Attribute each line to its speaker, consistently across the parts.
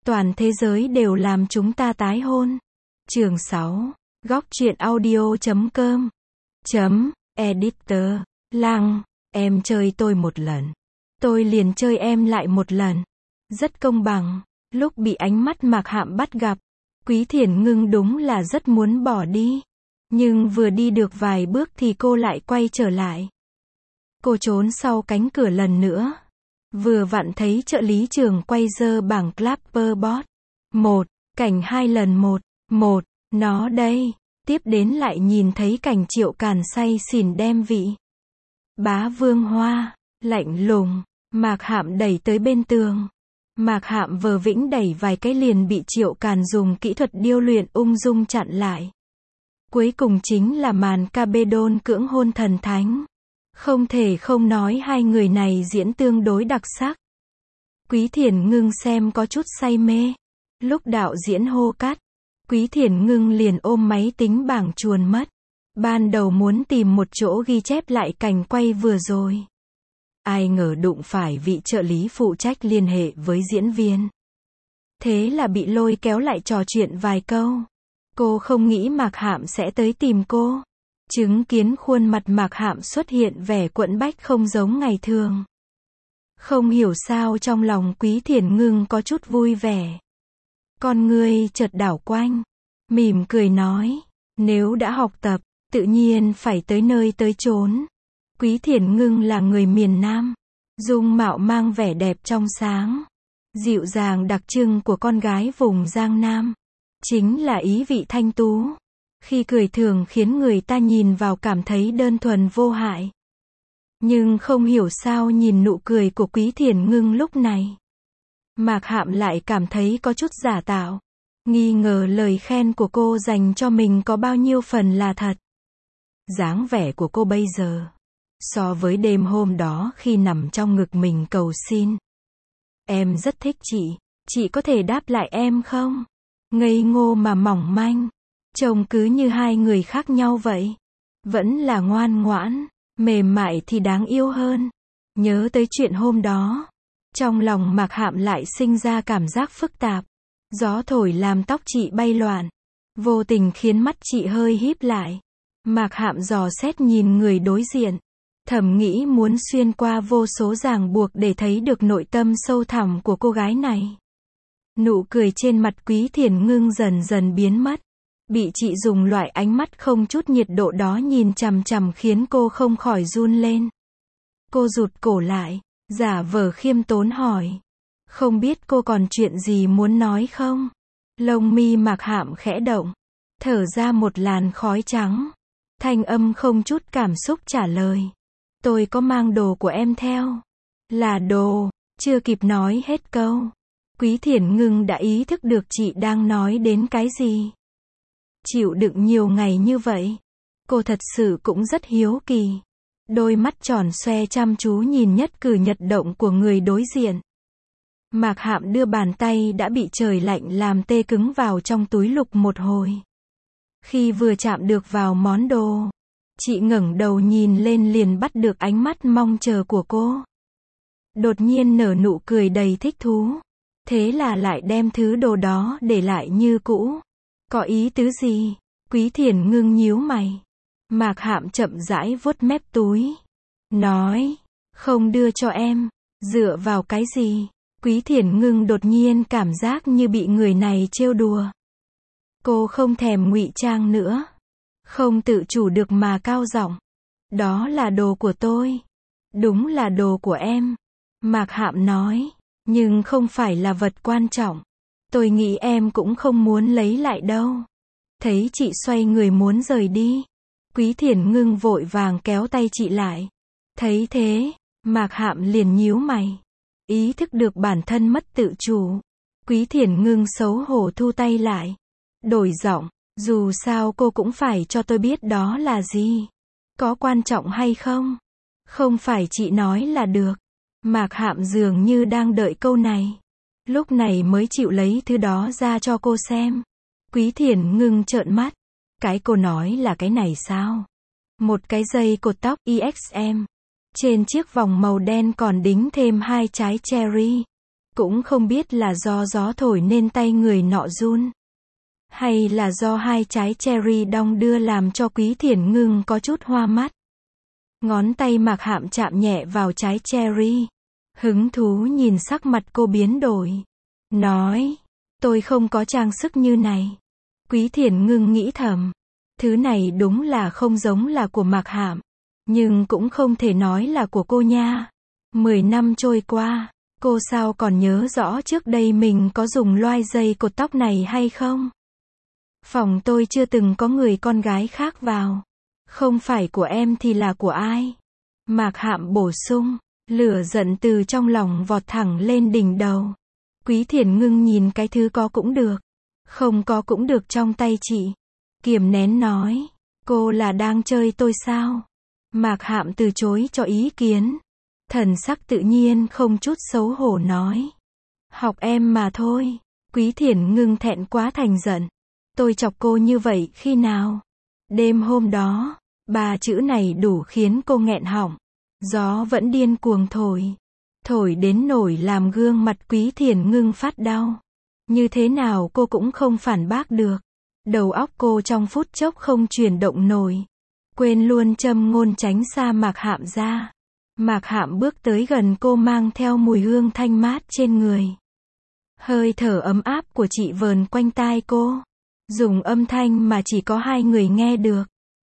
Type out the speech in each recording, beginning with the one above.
Speaker 1: Toàn thế giới đều làm chúng ta tái hôn. Chương 6. Góc truyện audio.com. Editor. Lăng, em chơi tôi một lần. Tôi liền chơi em lại một lần. Rất công bằng. Lúc bị ánh mắt Mạc Hạm bắt gặp, Quý Thiển Ngưng đúng là rất muốn bỏ đi. Nhưng vừa đi được vài bước thì cô lại quay trở lại. Cô trốn sau cánh cửa lần nữa. Vừa vặn thấy trợ lý trường quay giơ bảng Clapperboard. Cảnh 2 lần 1, nó đây. Tiếp đến lại nhìn thấy cảnh Triệu Càn say xỉn đem vị Bá Vương Hoa, lạnh lùng, Mạc Hạm đẩy tới bên tường. Mạc Hạm vờ vĩnh đẩy vài cái liền bị Triệu Càn dùng kỹ thuật điêu luyện ung dung chặn lại. Cuối cùng chính là màn Cabedon cưỡng hôn thần thánh. Không thể không nói hai người này diễn tương đối đặc sắc. Quý Thiển Ngưng xem có chút say mê. Lúc đạo diễn hô cắt, Quý Thiển Ngưng liền ôm máy tính bảng chuồn mất. Ban đầu muốn tìm một chỗ ghi chép lại cảnh quay vừa rồi. Ai ngờ đụng phải vị trợ lý phụ trách liên hệ với diễn viên. Thế là bị lôi kéo lại trò chuyện vài câu. Cô không nghĩ Mạc Hạm sẽ tới tìm cô. Chứng kiến khuôn mặt Mạc Hạm xuất hiện vẻ quẫn bách không giống ngày thường. Không hiểu sao trong lòng Quý Thiển Ngưng có chút vui vẻ. Con ngươi chợt đảo quanh, mỉm cười nói, nếu đã học tập, tự nhiên phải tới nơi tới chốn. Quý Thiển Ngưng là người miền Nam, dung mạo mang vẻ đẹp trong sáng, dịu dàng đặc trưng của con gái vùng Giang Nam, chính là ý vị thanh tú. Khi cười thường khiến người ta nhìn vào cảm thấy đơn thuần vô hại. Nhưng không hiểu sao nhìn nụ cười của Quý Thiển Ngưng lúc này, Mạc Hạm lại cảm thấy có chút giả tạo. Nghi ngờ lời khen của cô dành cho mình có bao nhiêu phần là thật. Dáng vẻ của cô bây giờ, so với đêm hôm đó khi nằm trong ngực mình cầu xin. Em rất thích chị có thể đáp lại em không? Ngây ngô mà mỏng manh, trông cứ như hai người khác nhau vậy. Vẫn là ngoan ngoãn, mềm mại thì đáng yêu hơn. Nhớ tới chuyện hôm đó, trong lòng Mạc Hạm lại sinh ra cảm giác phức tạp. Gió thổi làm tóc chị bay loạn, vô tình khiến mắt chị hơi híp lại. Mạc Hạm dò xét nhìn người đối diện, thầm nghĩ muốn xuyên qua vô số ràng buộc để thấy được nội tâm sâu thẳm của cô gái này. Nụ cười trên mặt Quý Thiển Ngưng dần dần biến mất. Bị chị dùng loại ánh mắt không chút nhiệt độ đó nhìn chằm chằm khiến cô không khỏi run lên. Cô rụt cổ lại, giả vờ khiêm tốn hỏi. Không biết cô còn chuyện gì muốn nói không? Lông mi Mạc Hạm khẽ động, thở ra một làn khói trắng. Thanh âm không chút cảm xúc trả lời. Tôi có mang đồ của em theo. Là đồ, chưa kịp nói hết câu. Quý Thiển Ngưng đã ý thức được chị đang nói đến cái gì. Chịu đựng nhiều ngày như vậy, cô thật sự cũng rất hiếu kỳ. Đôi mắt tròn xoe chăm chú nhìn nhất cử nhất động của người đối diện. Mạc Hạm đưa bàn tay đã bị trời lạnh làm tê cứng vào trong túi lục một hồi. Khi vừa chạm được vào món đồ, chị ngẩng đầu nhìn lên liền bắt được ánh mắt mong chờ của cô. Đột nhiên nở nụ cười đầy thích thú. Thế là lại đem thứ đồ đó để lại như cũ. Có ý tứ gì? Quý Thiển Ngưng nhíu mày. Mạc Hạm chậm rãi vuốt mép túi. Nói, không đưa cho em. Dựa vào cái gì? Quý Thiển Ngưng đột nhiên cảm giác như bị người này trêu đùa. Cô không thèm ngụy trang nữa. Không tự chủ được mà cao giọng. Đó là đồ của tôi. Đúng là đồ của em. Mạc Hạm nói. Nhưng không phải là vật quan trọng. Tôi nghĩ em cũng không muốn lấy lại đâu. Thấy chị xoay người muốn rời đi, Quý Thiển Ngưng vội vàng kéo tay chị lại. Thấy thế, Mạc Hạm liền nhíu mày. Ý thức được bản thân mất tự chủ. Quý Thiển Ngưng xấu hổ thu tay lại. Đổi giọng, dù sao cô cũng phải cho tôi biết đó là gì. Có quan trọng hay không? Không phải chị nói là được. Mạc Hạm dường như đang đợi câu này. Lúc này mới chịu lấy thứ đó ra cho cô xem. Quý Thiển Ngưng trợn mắt. Cái cô nói là cái này sao? Một cái dây cột tóc EXM. Trên chiếc vòng màu đen còn đính thêm 2 trái cherry. Cũng không biết là do gió thổi nên tay người nọ run, hay là do hai trái cherry đong đưa làm cho Quý Thiển Ngưng có chút hoa mắt. Ngón tay Mạc Hạm chạm nhẹ vào trái cherry. Hứng thú nhìn sắc mặt cô biến đổi. Nói, tôi không có trang sức như này. Quý Thiển Ngưng nghĩ thầm. Thứ này đúng là không giống là của Mạc Hạm. Nhưng cũng không thể nói là của cô nha. 10 năm trôi qua, cô sao còn nhớ rõ trước đây mình có dùng loai dây cột tóc này hay không? Phòng tôi chưa từng có người con gái khác vào. Không phải của em thì là của ai? Mạc Hạm bổ sung. Lửa giận từ trong lòng vọt thẳng lên đỉnh đầu. Quý Thiển Ngưng nhìn cái thứ có cũng được, không có cũng được trong tay chị. Kiềm nén nói. Cô là đang chơi tôi sao? Mạc Hạm từ chối cho ý kiến. Thần sắc tự nhiên không chút xấu hổ nói. Học em mà thôi. Quý Thiển Ngưng thẹn quá thành giận. Tôi chọc cô như vậy khi nào? Đêm hôm đó, 3 chữ này đủ khiến cô nghẹn họng. Gió vẫn điên cuồng thổi. Thổi đến nổi làm gương mặt Quý Thiển Ngưng phát đau. Như thế nào cô cũng không phản bác được. Đầu óc cô trong phút chốc không chuyển động nổi. Quên luôn châm ngôn tránh xa Mạc Hạm ra. Mạc Hạm bước tới gần cô mang theo mùi hương thanh mát trên người. Hơi thở ấm áp của chị vờn quanh tai cô. Dùng âm thanh mà chỉ có hai người nghe được.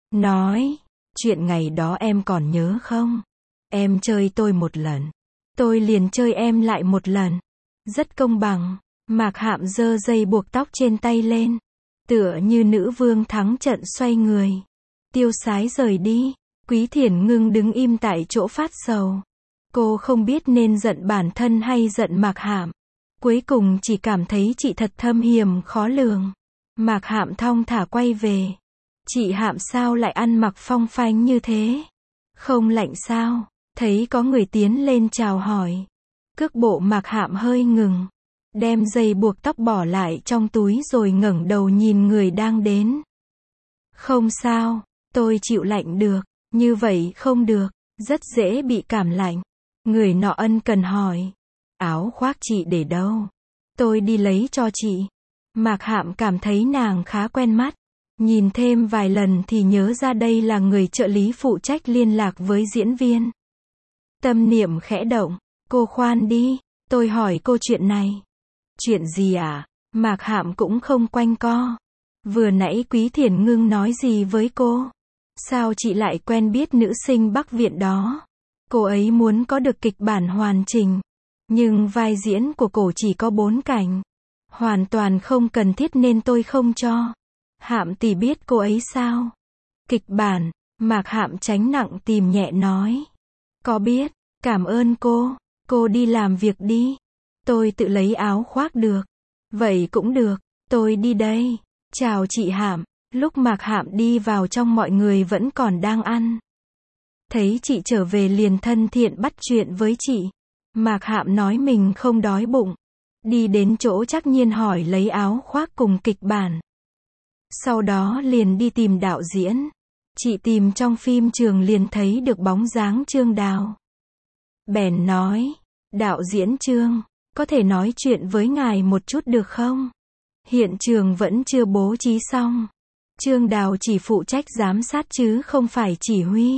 Speaker 1: Nói, chuyện ngày đó em còn nhớ không? Em chơi tôi một lần. Tôi liền chơi em lại một lần. Rất công bằng. Mạc Hạm giơ dây buộc tóc trên tay lên. Tựa như nữ vương thắng trận xoay người. Tiêu sái rời đi. Quý Thiển Ngưng đứng im tại chỗ phát sầu. Cô không biết nên giận bản thân hay giận Mạc Hạm. Cuối cùng chỉ cảm thấy chị thật thâm hiểm khó lường. Mạc Hạm thong thả quay về. Chị Hạm sao lại ăn mặc phong phanh như thế? Không lạnh sao? Thấy có người tiến lên chào hỏi. Cước bộ Mạc Hạm hơi ngừng. Đem dây buộc tóc bỏ lại trong túi rồi ngẩng đầu nhìn người đang đến. Không sao, tôi chịu lạnh được. Như vậy không được, rất dễ bị cảm lạnh. Người nọ ân cần hỏi. Áo khoác chị để đâu? Tôi đi lấy cho chị. Mạc Hạm cảm thấy nàng khá quen mắt. Nhìn thêm vài lần thì nhớ ra đây là người trợ lý phụ trách liên lạc với diễn viên. Tâm niệm khẽ động. Cô khoan đi, tôi hỏi cô chuyện này. Chuyện gì à? Mạc Hạm cũng không quanh co. Vừa nãy Quý Thiển Ngưng nói gì với cô? Sao chị lại quen biết nữ sinh Bắc Viện đó? Cô ấy muốn có được kịch bản hoàn chỉnh. Nhưng vai diễn của cô chỉ có 4 cảnh. Hoàn toàn không cần thiết nên tôi không cho. Hạm tỷ biết cô ấy sao? Kịch bản, Mạc Hạm tránh nặng tìm nhẹ nói. Có biết, cảm ơn cô đi làm việc đi. Tôi tự lấy áo khoác được. Vậy cũng được, tôi đi đây. Chào chị Hạm. Lúc Mạc Hạm đi vào trong mọi người vẫn còn đang ăn. Thấy chị trở về liền thân thiện bắt chuyện với chị. Mạc Hạm nói mình không đói bụng. Đi đến chỗ Trắc Nhiên hỏi lấy áo khoác cùng kịch bản. Sau đó liền đi tìm đạo diễn. Chị tìm trong phim trường liền thấy được bóng dáng Trương Đào. Bèn nói, đạo diễn Trương, có thể nói chuyện với ngài một chút được không? Hiện trường vẫn chưa bố trí xong. Trương Đào chỉ phụ trách giám sát chứ không phải chỉ huy.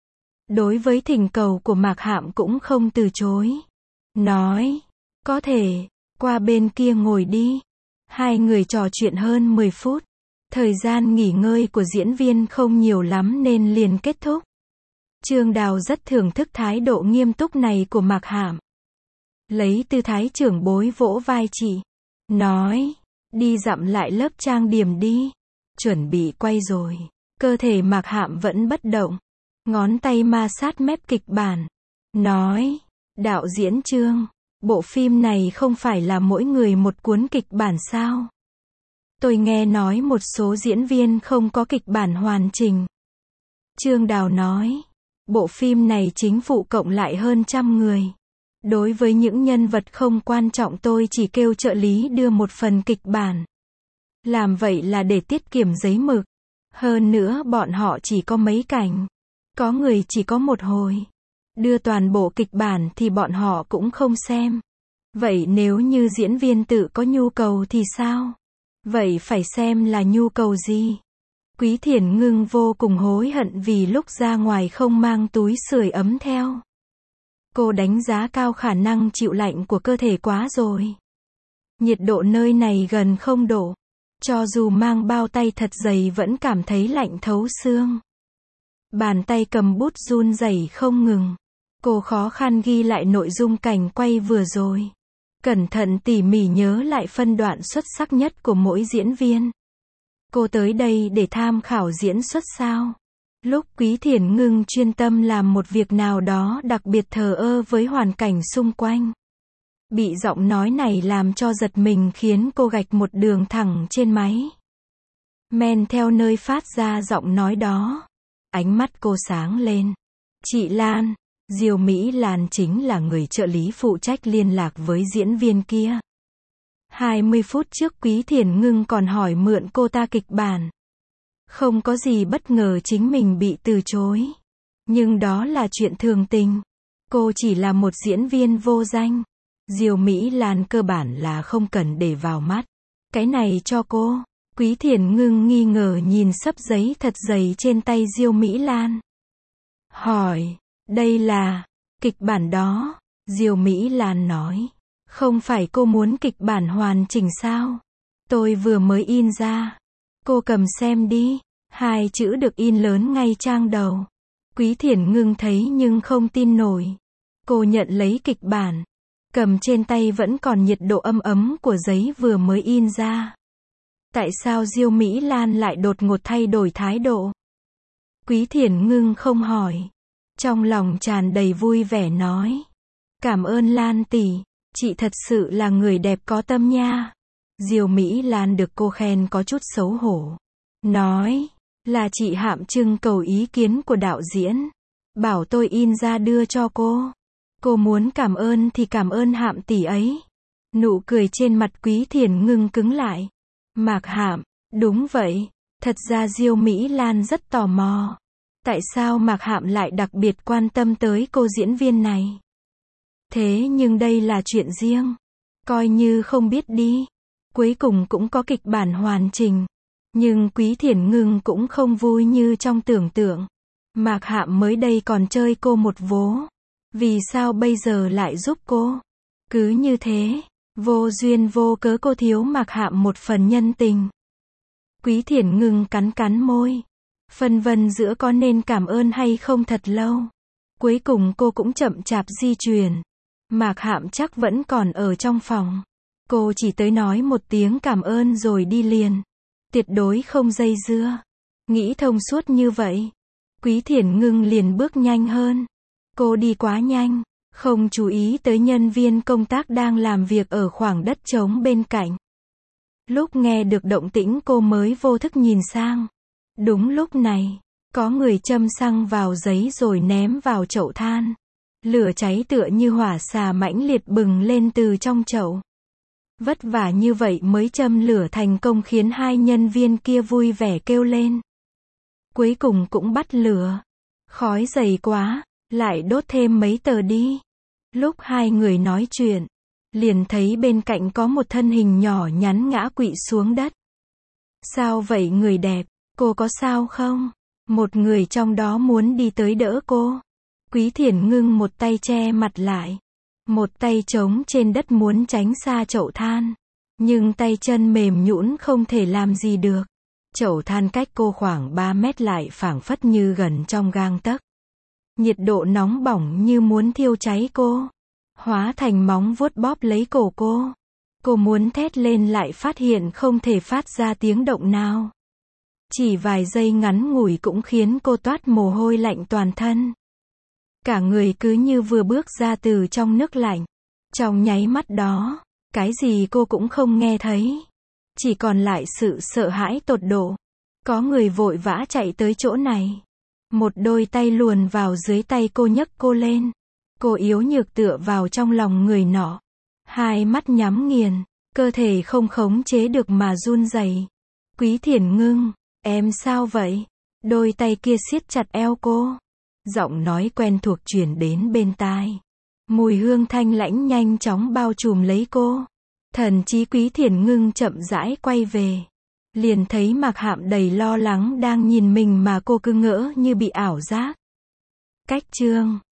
Speaker 1: Đối với thỉnh cầu của Mạc Hạm cũng không từ chối. Nói, có thể, qua bên kia ngồi đi. Hai người trò chuyện hơn 10 phút. Thời gian nghỉ ngơi của diễn viên không nhiều lắm nên liền kết thúc. Trương Đào rất thưởng thức thái độ nghiêm túc này của Mạc Hạm. Lấy tư thái trưởng bối vỗ vai chị. Nói, đi dặm lại lớp trang điểm đi. Chuẩn bị quay rồi. Cơ thể Mạc Hạm vẫn bất động. Ngón tay ma sát mép kịch bản. Nói, đạo diễn Trương, bộ phim này không phải là mỗi người một cuốn kịch bản sao? Tôi nghe nói một số diễn viên không có kịch bản hoàn chỉnh. Trương Đào nói, bộ phim này chính phụ cộng lại hơn 100 người. Đối với những nhân vật không quan trọng tôi chỉ kêu trợ lý đưa một phần kịch bản. Làm vậy là để tiết kiệm giấy mực. Hơn nữa bọn họ chỉ có mấy cảnh. Có người chỉ có một hồi. Đưa toàn bộ kịch bản thì bọn họ cũng không xem. Vậy nếu như diễn viên tự có nhu cầu thì sao? Vậy phải xem là nhu cầu gì? Quý Thiển Ngưng vô cùng hối hận vì lúc ra ngoài không mang túi sưởi ấm theo. Cô đánh giá cao khả năng chịu lạnh của cơ thể quá rồi. Nhiệt độ nơi này gần 0 độ. Cho dù mang bao tay thật dày vẫn cảm thấy lạnh thấu xương. Bàn tay cầm bút run rẩy không ngừng. Cô khó khăn ghi lại nội dung cảnh quay vừa rồi. Cẩn thận tỉ mỉ nhớ lại phân đoạn xuất sắc nhất của mỗi diễn viên. Cô tới đây để tham khảo diễn xuất sao? Lúc Quý Thiển Ngưng chuyên tâm làm một việc nào đó đặc biệt thờ ơ với hoàn cảnh xung quanh. Bị giọng nói này làm cho giật mình khiến cô gạch một đường thẳng trên máy. Men theo nơi phát ra giọng nói đó. Ánh mắt cô sáng lên. Chị Lan, Diêu Mỹ Lan chính là người trợ lý phụ trách liên lạc với diễn viên kia. 20 phút trước Quý Thiển Ngưng còn hỏi mượn cô ta kịch bản. Không có gì bất ngờ chính mình bị từ chối. Nhưng đó là chuyện thường tình. Cô chỉ là một diễn viên vô danh. Diêu Mỹ Lan cơ bản là không cần để vào mắt. Cái này cho cô. Quý Thiển Ngưng nghi ngờ nhìn xấp giấy thật dày trên tay Diêu Mỹ Lan. Hỏi, đây là kịch bản đó. Diêu Mỹ Lan nói. Không phải cô muốn kịch bản hoàn chỉnh sao? Tôi vừa mới in ra. Cô cầm xem đi. 2 chữ được in lớn ngay trang đầu. Quý Thiển Ngưng thấy nhưng không tin nổi. Cô nhận lấy kịch bản. Cầm trên tay vẫn còn nhiệt độ ấm ấm của giấy vừa mới in ra. Tại sao Diêu Mỹ Lan lại đột ngột thay đổi thái độ? Quý Thiển Ngưng không hỏi. Trong lòng tràn đầy vui vẻ nói. Cảm ơn Lan tỷ, chị thật sự là người đẹp có tâm nha. Diêu Mỹ Lan được cô khen có chút xấu hổ. Nói, là chị Hạm trưng cầu ý kiến của đạo diễn. Bảo tôi in ra đưa cho cô. Cô muốn cảm ơn thì cảm ơn Hạm tỷ ấy. Nụ cười trên mặt Quý Thiển Ngưng cứng lại. Mạc Hạm, đúng vậy. Thật ra Diêu Mỹ Lan rất tò mò. Tại sao Mạc Hạm lại đặc biệt quan tâm tới cô diễn viên này? Thế nhưng đây là chuyện riêng. Coi như không biết đi. Cuối cùng cũng có kịch bản hoàn chỉnh. Nhưng Quý Thiển Ngưng cũng không vui như trong tưởng tượng. Mạc Hạm mới đây còn chơi cô một vố. Vì sao bây giờ lại giúp cô? Cứ như thế, vô duyên vô cớ cô thiếu Mạc Hạm một phần nhân tình. Quý Thiển Ngưng cắn cắn môi. Phân vân giữa có nên cảm ơn hay không thật lâu. Cuối cùng cô cũng chậm chạp di chuyển. Mạc Hạm chắc vẫn còn ở trong phòng. Cô chỉ tới nói một tiếng cảm ơn rồi đi liền. Tuyệt đối không dây dưa. Nghĩ thông suốt như vậy. Quý Thiển Ngưng liền bước nhanh hơn. Cô đi quá nhanh. Không chú ý tới nhân viên công tác đang làm việc ở khoảng đất trống bên cạnh. Lúc nghe được động tĩnh cô mới vô thức nhìn sang. Đúng lúc này, có người châm xăng vào giấy rồi ném vào chậu than. Lửa cháy tựa như hỏa xà mãnh liệt bừng lên từ trong chậu. Vất vả như vậy mới châm lửa thành công khiến 2 nhân viên kia vui vẻ kêu lên. Cuối cùng cũng bắt lửa. Khói dày quá, lại đốt thêm mấy tờ đi. Lúc 2 người nói chuyện, liền thấy bên cạnh có một thân hình nhỏ nhắn ngã quỵ xuống đất. Sao vậy người đẹp, cô có sao không? Một người trong đó muốn đi tới đỡ cô. Quý Thiển Ngưng một tay che mặt lại. Một tay trống trên đất muốn tránh xa chậu than. Nhưng tay chân mềm nhũn không thể làm gì được. Chậu than cách cô khoảng 3 mét lại phảng phất như gần trong gang tấc. Nhiệt độ nóng bỏng như muốn thiêu cháy cô. Hóa thành móng vuốt bóp lấy cổ cô. Cô muốn thét lên lại phát hiện không thể phát ra tiếng động nào. Chỉ vài giây ngắn ngủi cũng khiến cô toát mồ hôi lạnh toàn thân. Cả người cứ như vừa bước ra từ trong nước lạnh. Trong nháy mắt đó, cái gì cô cũng không nghe thấy. Chỉ còn lại sự sợ hãi tột độ. Có người vội vã chạy tới chỗ này. Một đôi tay luồn vào dưới tay cô nhấc cô lên. Cô yếu nhược tựa vào trong lòng người nọ. 2 mắt nhắm nghiền, cơ thể không khống chế được mà run rẩy. Quý Thiển Ngưng, em sao vậy? Đôi tay kia siết chặt eo cô. Giọng nói quen thuộc truyền đến bên tai. Mùi hương thanh lãnh nhanh chóng bao trùm lấy cô. Thần trí Quý Thiển Ngưng chậm rãi quay về. Liền thấy Mạc Hạm đầy lo lắng đang nhìn mình mà cô cứ ngỡ như bị ảo giác. Cách chương